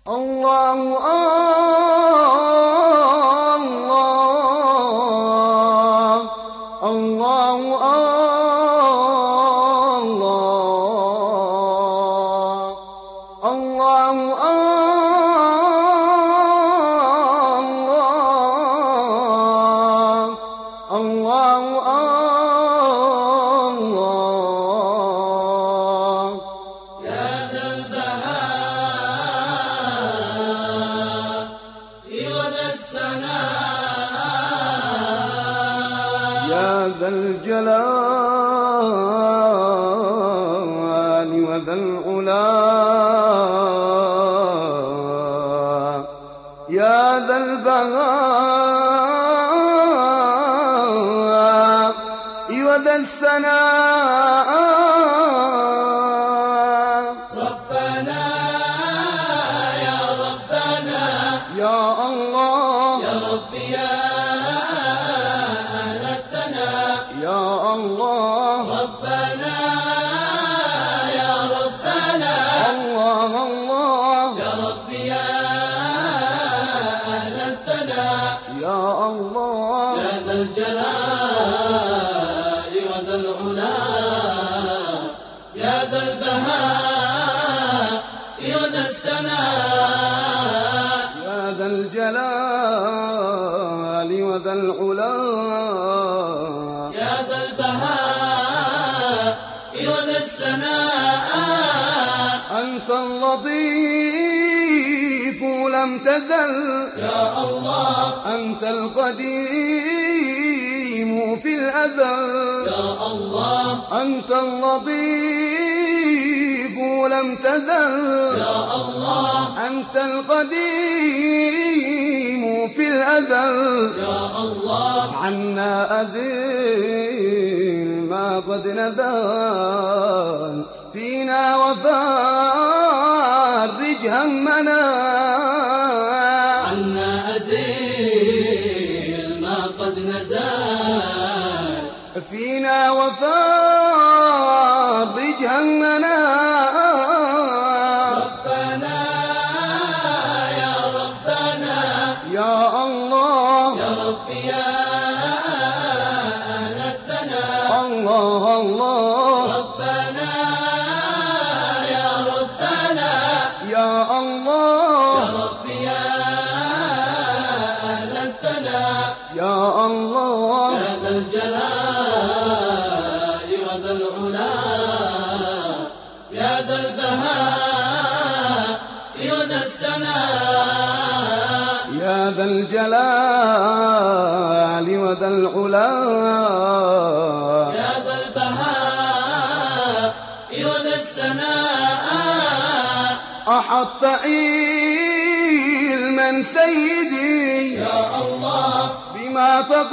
الله الله الله الله الله الله يا ذا البهاء وذا السناء يا ذا الجلال وذا العلا يا ذا البهاء وذا السناء ربنا يا ربنا يا الله يا ربي يا أهل الثناء يا الله ربنا يا ربنا الله الله يا ربي يا أهل الثناء يا الله يا ذا الجلال وذا العلا يا ذا البهاء وذا السناء يا ذا الجلال وذا العلا يا ذا البهاء وذا السناء أنت اللطيف لم تزل يا الله أنت القديم في الأزل يا الله أنت اللطيف لم تزل يا الله أنت القديم في الأزل يا الله عنا أزيل ما قد نزل فينا وفارج همنا عنا أزيل ما قد نزال فينا وفارج همنا ربنا يا ربنا يا الله يا ربي يا أهل الثناء الله الله ربنا يا ربنا يا الله يا ربي يا أهل الثناء يا الله يا ذا الجلال وذا العلا يا ذا البهاء وذا السناء يا ذا الجلال وذا العلا يا ذا البهاء وذا السناء أحط علما سيدي يا الله بما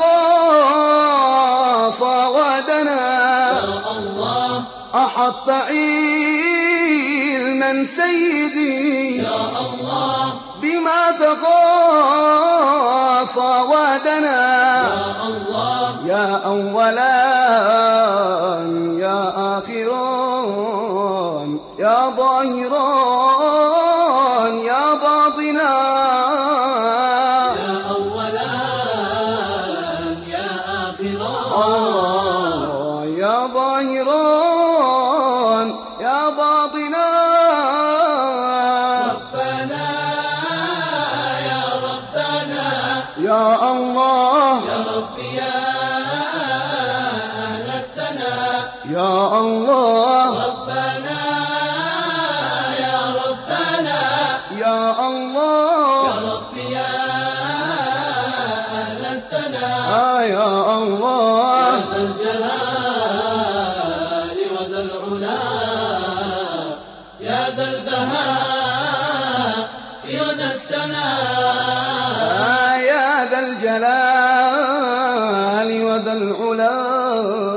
تقاصى ودنا يا الله أحط علما سيدي يا الله بما تقاصى ودنا يا الله يا أولا يا آخرا يا ظاهرا يا باطنا يا أولا يا آخرا يا ظاهرا يا باطنا ربنا يا ربنا يا الله يا ربي يا أهل الثناء يا الله ربنا يا ربنا يا الله يا ربي يا أهل الثناء يا الله يا ذا الجلال وذا العلا يا ذا البهاء وذا السناء يا ذا الجلال وذا العلا